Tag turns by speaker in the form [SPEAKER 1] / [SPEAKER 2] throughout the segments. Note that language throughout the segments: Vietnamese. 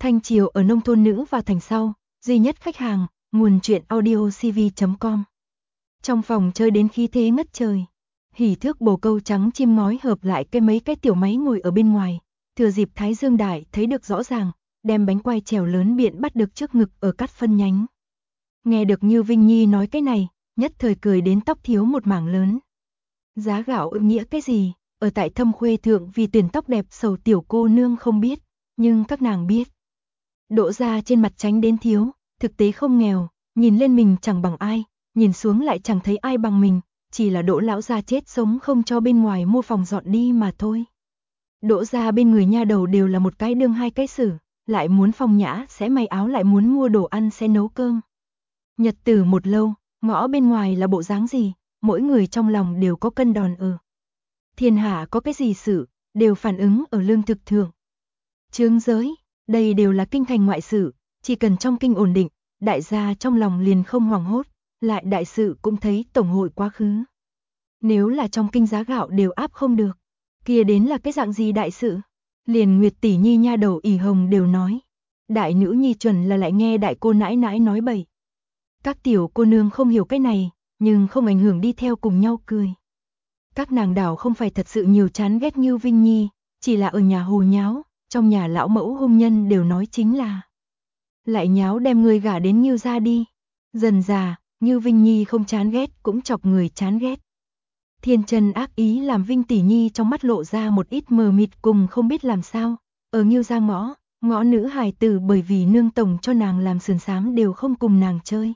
[SPEAKER 1] Thanh Triều ở nông thôn nữ và thành sau, duy nhất khách hàng, nguồn truyện audio cv.com. Trong phòng chơi đến khí thế ngất trời. Hỉ thước bồ câu trắng chim ngói hợp lại mấy cái tiểu máy ngồi ở bên ngoài, thừa dịp thái dương đại thấy được rõ ràng, đem bánh quai trèo lớn biện bắt được trước ngực ở cắt phân nhánh. Nghe được Như Vinh Nhi nói cái này, nhất thời cười đến tóc thiếu một mảng lớn. Giá gạo nghĩa cái gì, ở tại Thâm Khuê thượng vì tuyển tóc đẹp sầu tiểu cô nương không biết, nhưng các nàng biết. Đỗ gia trên mặt tránh đến thiếu, thực tế không nghèo, nhìn lên mình chẳng bằng ai, nhìn xuống lại chẳng thấy ai bằng mình, chỉ là Đỗ lão gia chết sống không cho bên ngoài mua phòng dọn đi mà thôi. Đỗ gia bên người nha đầu đều là một cái đương hai cái xử, lại muốn phong nhã sẽ may áo lại muốn mua đồ ăn sẽ nấu cơm. Nhật tử một lâu, ngõ bên ngoài là bộ dáng gì, mỗi người trong lòng đều có cân đòn ở. Thiên hạ có cái gì sự, đều phản ứng ở lương thực thượng. Chướng giới, đây đều là kinh thành ngoại sự, chỉ cần trong kinh ổn định, đại gia trong lòng liền không hoảng hốt, lại đại sự cũng thấy tổng hội quá khứ. Nếu là trong kinh giá gạo đều áp không được, kia đến là cái dạng gì đại sự? Liền Nguyệt tỷ nhi nha đầu ỉ hồng đều nói, đại nữ nhi chuẩn là lại nghe đại cô nãi nãi nói bậy. Các tiểu cô nương không hiểu cái này, nhưng không ảnh hưởng đi theo cùng nhau cười. Các nàng đảo không phải thật sự nhiều chán ghét Như Vinh Nhi, chỉ là ở nhà hồ nháo, trong nhà lão mẫu hôn nhân đều nói chính là lại nháo đem người gả đến Như gia đi. Dần già, Như Vinh Nhi không chán ghét cũng chọc người chán ghét. Thiên chân ác ý làm Vinh tỷ nhi trong mắt lộ ra một ít mờ mịt cùng không biết làm sao. Ở Như gia ngõ nữ hài tử bởi vì nương tổng cho nàng làm sườn xám đều không cùng nàng chơi.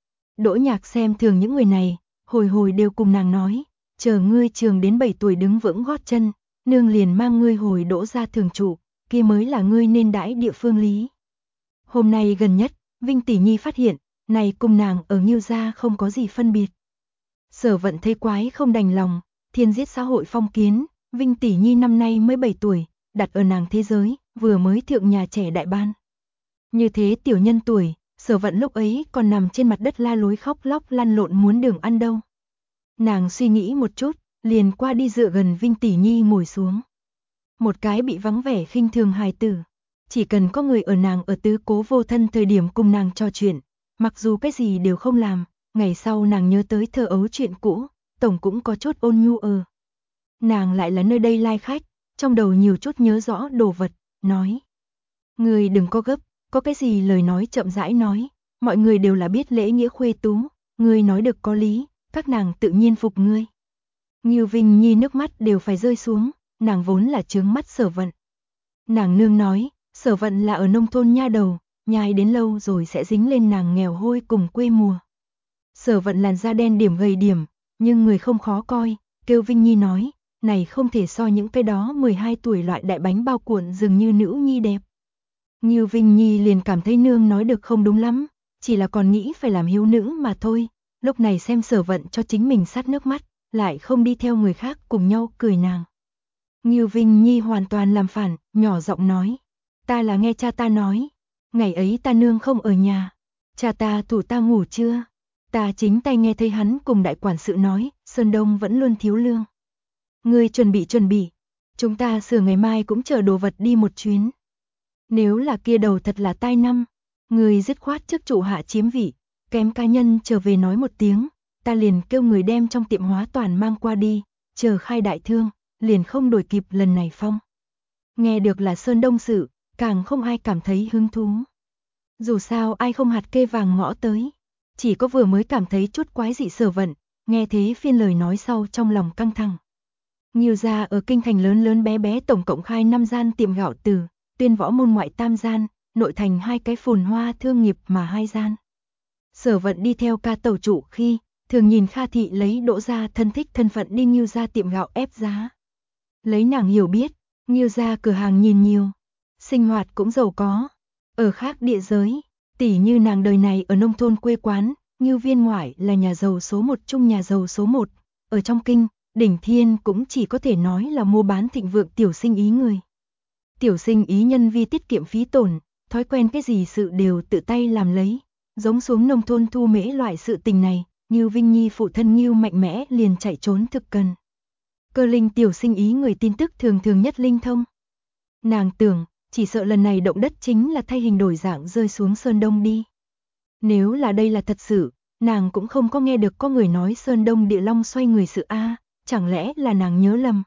[SPEAKER 1] Đỗ Nhạc xem thường những người này, hồi hồi đều cùng nàng nói, chờ ngươi trường đến 7 tuổi đứng vững gót chân, nương liền mang ngươi hồi Đỗ gia thường trụ, kia mới là ngươi nên đãi địa phương lý. Hôm nay gần nhất, Vinh tỷ nhi phát hiện, này cùng nàng ở Ngưu gia không có gì phân biệt. Sở Vận thấy quái không đành lòng, thiên giết xã hội phong kiến, Vinh tỷ nhi năm nay mới 7 tuổi, đặt ở nàng thế giới, vừa mới thượng nhà trẻ đại ban. Như thế tiểu nhân tuổi, Sở Vận lúc ấy còn nằm trên mặt đất la lối khóc lóc lăn lộn muốn đường ăn đâu. Nàng suy nghĩ một chút, liền qua đi dựa gần Vinh tỷ nhi ngồi xuống. Một cái bị vắng vẻ khinh thường hài tử, chỉ cần có người ở nàng ở tứ cố vô thân thời điểm cùng nàng trò chuyện, mặc dù cái gì đều không làm, ngày sau nàng nhớ tới thơ ấu chuyện cũ, tổng cũng có chút ôn nhu Nàng lại là nơi đây lai khách, trong đầu nhiều chút nhớ rõ đồ vật, nói. Người đừng có gấp, có cái gì lời nói chậm rãi nói, mọi người đều là biết lễ nghĩa khuê tú, ngươi nói được có lý, các nàng tự nhiên phục ngươi. Ngưu Vinh Nhi nước mắt đều phải rơi xuống, nàng vốn là trướng mắt Sở Vận. Nàng nương nói, Sở Vận là ở nông thôn nha đầu, nhai đến lâu rồi sẽ dính lên nàng nghèo hôi cùng quê mùa. Sở Vận làn da đen điểm gầy điểm, nhưng người không khó coi, kêu Vinh Nhi nói, này không thể so những cái đó 12 tuổi loại đại bánh bao cuộn dường như nữ nhi đẹp. Ngưu Vinh Nhi liền cảm thấy nương nói được không đúng lắm, chỉ là còn nghĩ phải làm hiếu nữ mà thôi, lúc này xem Sở Vận cho chính mình sát nước mắt, lại không đi theo người khác cùng nhau cười nàng. Ngưu Vinh Nhi hoàn toàn làm phản, nhỏ giọng nói, ta là nghe cha ta nói, ngày ấy ta nương không ở nhà, cha ta thủ ta ngủ trưa, ta chính tay nghe thấy hắn cùng đại quản sự nói, Sơn Đông vẫn luôn thiếu lương. Ngươi chuẩn bị, chúng ta sửa ngày mai cũng chở đồ vật đi một chuyến. Nếu là kia đầu thật là tai năm, người dứt khoát trước trụ hạ chiếm vị, kém cá nhân trở về nói một tiếng, ta liền kêu người đem trong tiệm hóa toàn mang qua đi, chờ khai đại thương, liền không đổi kịp lần này phong. Nghe được là Sơn Đông sự, càng không ai cảm thấy hứng thú. Dù sao ai không hạt kê vàng ngõ tới, chỉ có vừa mới cảm thấy chút quái dị Sở Vận, nghe thế phiên lời nói sau trong lòng căng thẳng. Nhiều gia ở kinh thành lớn lớn bé bé tổng cộng khai 5 gian tiệm gạo từ, Tuyên Võ môn ngoại 3 gian, nội thành 2 cái phồn hoa thương nghiệp mà 2 gian. Sở Vận đi theo ca tẩu trụ khi, thường nhìn Kha thị lấy Đỗ gia thân thích thân phận đi Ngưu gia tiệm gạo ép giá. Lấy nàng hiểu biết, Ngưu gia cửa hàng nhìn nhiều, sinh hoạt cũng giàu có. Ở khác địa giới, tỉ như nàng đời này ở nông thôn quê quán, Ngưu viên ngoại là nhà giàu số 1 chung nhà giàu số 1, ở trong kinh, đỉnh thiên cũng chỉ có thể nói là mua bán thịnh vượng tiểu sinh ý người. Tiểu sinh ý nhân vi tiết kiệm phí tổn, thói quen cái gì sự đều tự tay làm lấy, giống xuống nông thôn thu mễ loại sự tình này, Ngưu Vinh Nhi phụ thân Ngưu mạnh mẽ liền chạy trốn thực cần. Cơ linh tiểu sinh ý người tin tức thường thường nhất linh thông. Nàng tưởng, chỉ sợ lần này động đất chính là thay hình đổi dạng rơi xuống Sơn Đông đi. Nếu là đây là thật sự, nàng cũng không có nghe được có người nói Sơn Đông địa long xoay người sự a, chẳng lẽ là nàng nhớ lầm.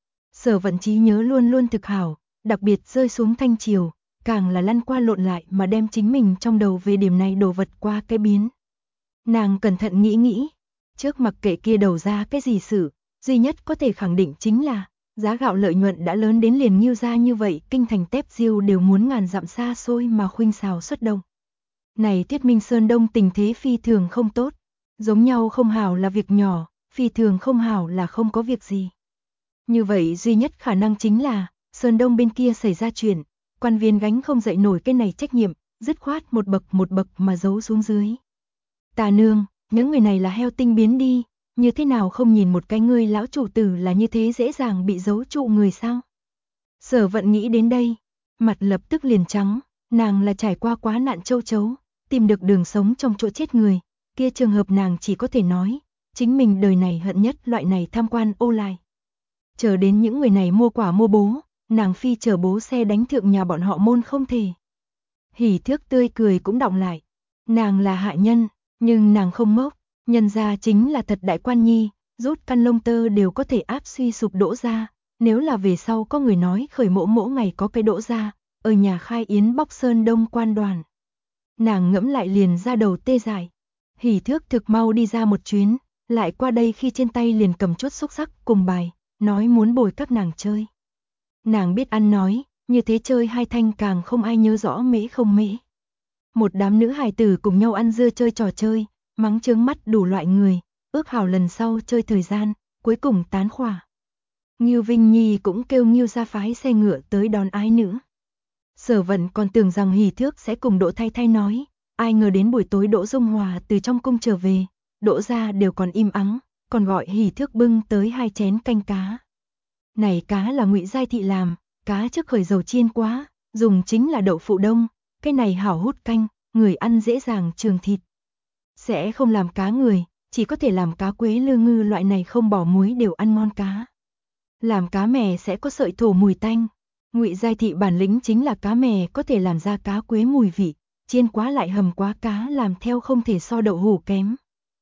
[SPEAKER 1] Sở Vận trí nhớ luôn luôn thực hảo, đặc biệt rơi xuống Thanh Triều, càng là lăn qua lộn lại mà đem chính mình trong đầu về điểm này đồ vật qua cái biến. Nàng cẩn thận nghĩ, trước mặc kệ kia đầu ra cái gì sự, duy nhất có thể khẳng định chính là, giá gạo lợi nhuận đã lớn đến liền Ngưu gia như vậy, kinh thành tép diêu đều muốn ngàn dặm xa xôi mà khuynh xào xuất đông. Này thuyết minh Sơn Đông tình thế phi thường không tốt, giống nhau không hảo là việc nhỏ, phi thường không hảo là không có việc gì. Như vậy duy nhất khả năng chính là, Sơn Đông bên kia xảy ra chuyện, quan viên gánh không dậy nổi cái này trách nhiệm, dứt khoát một bậc mà giấu xuống dưới. Tà nương, những người này là heo tinh biến đi, như thế nào không nhìn một cái ngươi lão chủ tử là như thế dễ dàng bị giấu trụ người sao? Sở Vận nghĩ đến đây, mặt lập tức liền trắng, nàng là trải qua quá nạn châu chấu, tìm được đường sống trong chỗ chết người, kia trường hợp nàng chỉ có thể nói, chính mình đời này hận nhất loại này tham quan ô lai. Chờ đến những người này mua quả mua bố, nàng phi chở bố xe đánh thượng nhà bọn họ môn không thể. Hỉ Thước tươi cười cũng đọng lại, nàng là hạ nhân, nhưng nàng không ngốc, nhân gia chính là thật đại quan nhi, rút căn lông tơ đều có thể áp suy sụp Đỗ gia, nếu là về sau có người nói khởi mỗ ngày có cái Đỗ gia, ở nhà khai yến bóc Sơn Đông quan đoàn. Nàng ngẫm lại liền ra đầu tê dại. Hỉ Thước thực mau đi ra một chuyến, lại qua đây khi trên tay liền cầm chút xúc sắc cùng bài, nói muốn bồi các nàng chơi. Nàng biết ăn nói, như thế chơi hai thanh càng không ai nhớ rõ mễ không mễ. Một đám nữ hài tử cùng nhau ăn dưa chơi trò chơi, mắng chướng mắt đủ loại người, ước hảo lần sau chơi thời gian, cuối cùng tán khỏa. Ngưu Vinh Nhi cũng kêu Ngưu gia phái xe ngựa tới đón ái nữ. Sở Vận còn tưởng rằng Hỉ Thước sẽ cùng Đỗ Thay Thay nói, ai ngờ đến buổi tối Đỗ Dung Hòa từ trong cung trở về, Đỗ gia đều còn im ắng, còn gọi Hỉ Thước bưng tới 2 chén canh cá. Này cá là Ngụy Giai thị làm, cá trước khởi dầu chiên quá, dùng chính là đậu phụ đông, cái này hảo hút canh, người ăn dễ dàng trường thịt. Sẽ không làm cá người, chỉ có thể làm cá quế lư ngư loại này không bỏ muối đều ăn ngon cá. Làm cá mè sẽ có sợi thổ mùi tanh. Ngụy Giai thị bản lĩnh chính là cá mè có thể làm ra cá quế mùi vị, chiên quá lại hầm quá cá làm theo không thể so đậu hủ kém.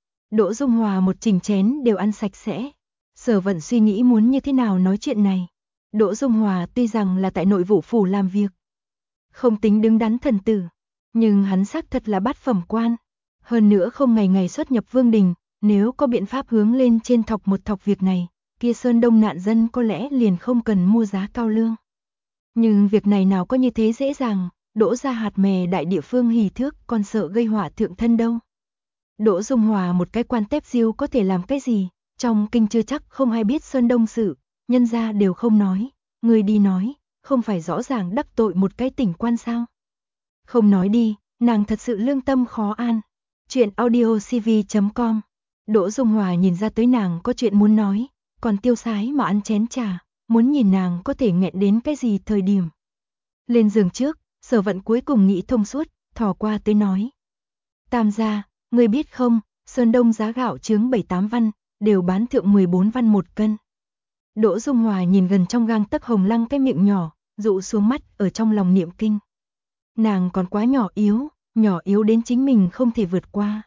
[SPEAKER 1] Đỗ Dung Hòa một chỉnh chén đều ăn sạch sẽ. Sở Vận suy nghĩ muốn như thế nào nói chuyện này. Đỗ Dung Hòa tuy rằng là tại Nội Vụ phủ làm việc, không tính đứng đắn thần tử, nhưng hắn xác thật là bát phẩm quan. Hơn nữa không ngày ngày xuất nhập vương đình, nếu có biện pháp hướng lên trên thọc một thọc việc này, kia Sơn Đông nạn dân có lẽ liền không cần mua giá cao lương. Nhưng việc này nào có như thế dễ dàng, Đỗ gia hạt mè đại địa phương Hỉ Thước còn sợ gây họa thượng thân đâu. Đỗ Dung Hòa một cái quan tép diêu có thể làm cái gì, trong kinh chưa chắc không ai biết Sơn Đông sự, nhân gia đều không nói, người đi nói, không phải rõ ràng đắc tội một cái tỉnh quan sao. Không nói đi, nàng thật sự lương tâm khó an. Chuyện audiocv.com. Đỗ Dung Hòa nhìn ra tới nàng có chuyện muốn nói, còn tiêu sái mà ăn chén trà, muốn nhìn nàng có thể nghẹn đến cái gì thời điểm. Lên giường trước, Sở Vận cuối cùng nghĩ thông suốt, thò qua tới nói. Tam gia, ngươi biết không, Sơn Đông giá gạo chướng 7-8 văn, đều bán thượng 14 văn một cân. Đỗ Dung Hòa nhìn gần trong gang tấc hồng lăng cái miệng nhỏ, dụ xuống mắt ở trong lòng niệm kinh. Nàng còn quá nhỏ yếu đến chính mình không thể vượt qua.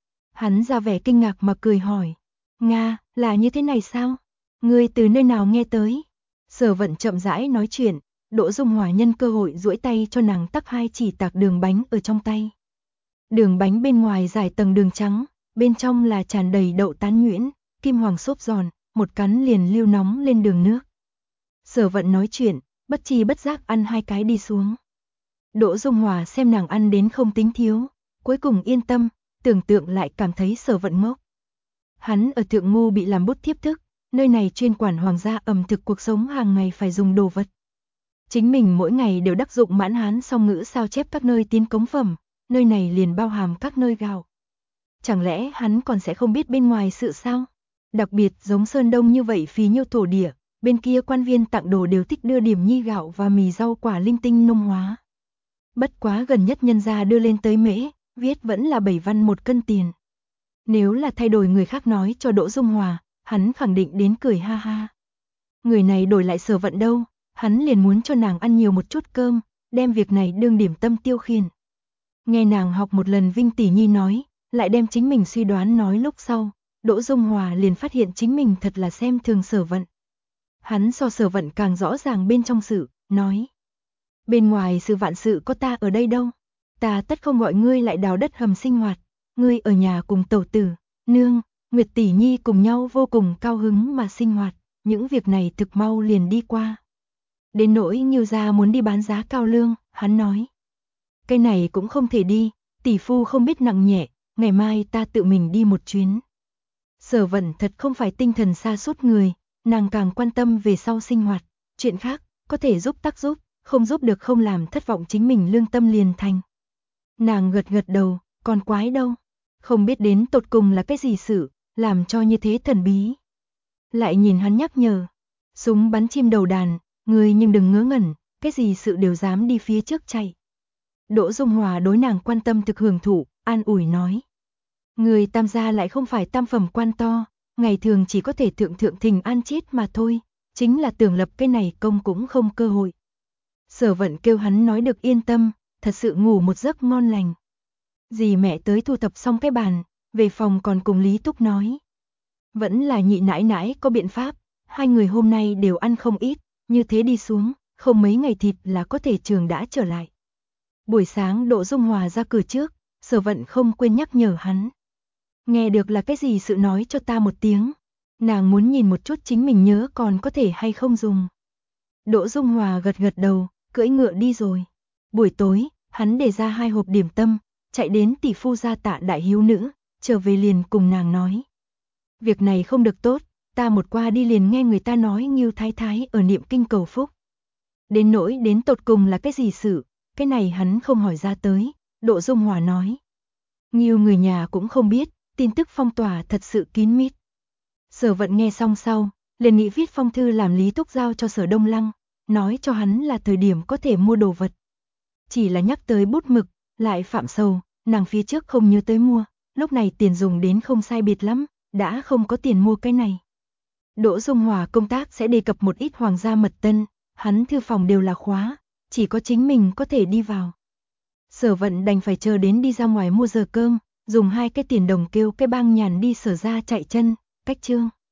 [SPEAKER 1] Hắn ra vẻ kinh ngạc mà cười hỏi, Nga, là như thế này sao? Ngươi từ nơi nào nghe tới? Sở Vận chậm rãi nói chuyện, Đỗ Dung Hòa nhân cơ hội duỗi tay cho nàng tắc 2 chỉ tạc đường bánh ở trong tay. Đường bánh bên ngoài dải tầng đường trắng, bên trong là tràn đầy đậu tán nhuyễn, kim hoàng xốp giòn, một cắn liền lưu nóng lên đường nước. Sở Vận nói chuyện, bất chi bất giác ăn 2 cái đi xuống. Đỗ Dung Hòa xem nàng ăn đến không tính thiếu, cuối cùng yên tâm, tưởng tượng lại cảm thấy Sở Vận ngốc. Hắn ở Thượng Ngu bị làm bút thiếp thức, nơi này chuyên quản hoàng gia ẩm thực cuộc sống hàng ngày phải dùng đồ vật. Chính mình mỗi ngày đều đắc dụng mãn hán song ngữ sao chép các nơi tiến cống phẩm, nơi này liền bao hàm các nơi gạo. Chẳng lẽ hắn còn sẽ không biết bên ngoài sự sao? Đặc biệt giống Sơn Đông như vậy phí nhiêu thổ địa, bên kia quan viên tặng đồ đều thích đưa điểm nhi gạo và mì rau quả linh tinh nông hóa. Bất quá gần nhất nhân gia đưa lên tới mễ, viết vẫn là 7 văn một cân tiền. Nếu là thay đổi người khác nói cho Đỗ Dung Hòa, hắn khẳng định đến cười ha ha. Người này đổi lại Sở Vận đâu, hắn liền muốn cho nàng ăn nhiều một chút cơm, đem việc này đương điểm tâm tiêu khiển. Nghe nàng học một lần Vinh tỷ nhi nói, lại đem chính mình suy đoán nói lúc sau, Đỗ Dung Hòa liền phát hiện chính mình thật là xem thường Sở Vận. Hắn so Sở Vận càng rõ ràng bên trong sự, nói: bên ngoài sự vạn sự có ta ở đây đâu, ta tất không gọi ngươi lại đào đất hầm sinh hoạt, ngươi ở nhà cùng tẩu tử, nương, Nguyệt tỷ nhi cùng nhau vô cùng cao hứng mà sinh hoạt, những việc này thực mau liền đi qua. Đến nỗi Ngưu gia muốn đi bán giá cao lương, hắn nói: cái này cũng không thể đi, tỷ phu không biết nặng nhẹ, ngày mai ta tự mình đi một chuyến. Sở Vận thật không phải tinh thần sa sút người, nàng càng quan tâm về sau sinh hoạt, chuyện khác, có thể giúp tác giúp, không giúp được không làm thất vọng chính mình lương tâm liền thành. Nàng gật gật đầu, còn quái đâu, không biết đến tột cùng là cái gì sự, làm cho như thế thần bí. Lại nhìn hắn nhắc nhở, súng bắn chim đầu đàn, người nhưng đừng ngớ ngẩn, cái gì sự đều dám đi phía trước chạy. Đỗ Dung Hòa đối nàng quan tâm thực hưởng thụ, an ủi nói: người Tam gia lại không phải tam phẩm quan to, ngày thường chỉ có thể thượng thượng thình an chết mà thôi, chính là tưởng lập cái này công cũng không cơ hội. Sở Vận kêu hắn nói được yên tâm, thật sự ngủ một giấc ngon lành. Dì mẹ tới thu thập xong cái bàn, về phòng còn cùng Lý Túc nói: vẫn là nhị nãi nãi có biện pháp, hai người hôm nay đều ăn không ít, như thế đi xuống, không mấy ngày thịt là có thể trường đã trở lại. Buổi sáng Đỗ Dung Hòa ra cửa trước, Sở Vận không quên nhắc nhở hắn: nghe được là cái gì sự nói cho ta một tiếng, nàng muốn nhìn một chút chính mình nhớ còn có thể hay không dùng. Đỗ Dung Hòa gật gật đầu, cưỡi ngựa đi rồi. Buổi tối, hắn để ra 2 hộp điểm tâm, chạy đến tỷ phu gia Tạ đại hiếu nữ, trở về liền cùng nàng nói: việc này không được tốt, ta một qua đi liền nghe người ta nói Ngưu Thái Thái ở niệm kinh cầu phúc. Đến nỗi đến tột cùng là cái gì sự, cái này hắn không hỏi ra tới. Đỗ Dung Hòa nói: Ngưu người nhà cũng không biết, tin tức phong tỏa thật sự kín mít. Sở Vận nghe xong sau, liền nghĩ viết phong thư làm Lý Túc giao cho Sở Đông Lăng, nói cho hắn là thời điểm có thể mua đồ vật. Chỉ là nhắc tới bút mực, lại phạm sầu, nàng phía trước không nhớ tới mua, lúc này tiền dùng đến không sai biệt lắm, đã không có tiền mua cái này. Đỗ Dung Hòa công tác sẽ đề cập một ít hoàng gia mật tân, hắn thư phòng đều là khóa, chỉ có chính mình có thể đi vào. Sở Vận đành phải chờ đến đi ra ngoài mua giờ cơm, dùng 2 cái tiền đồng kêu cái bang nhàn đi Sở ra chạy chân, cách chương.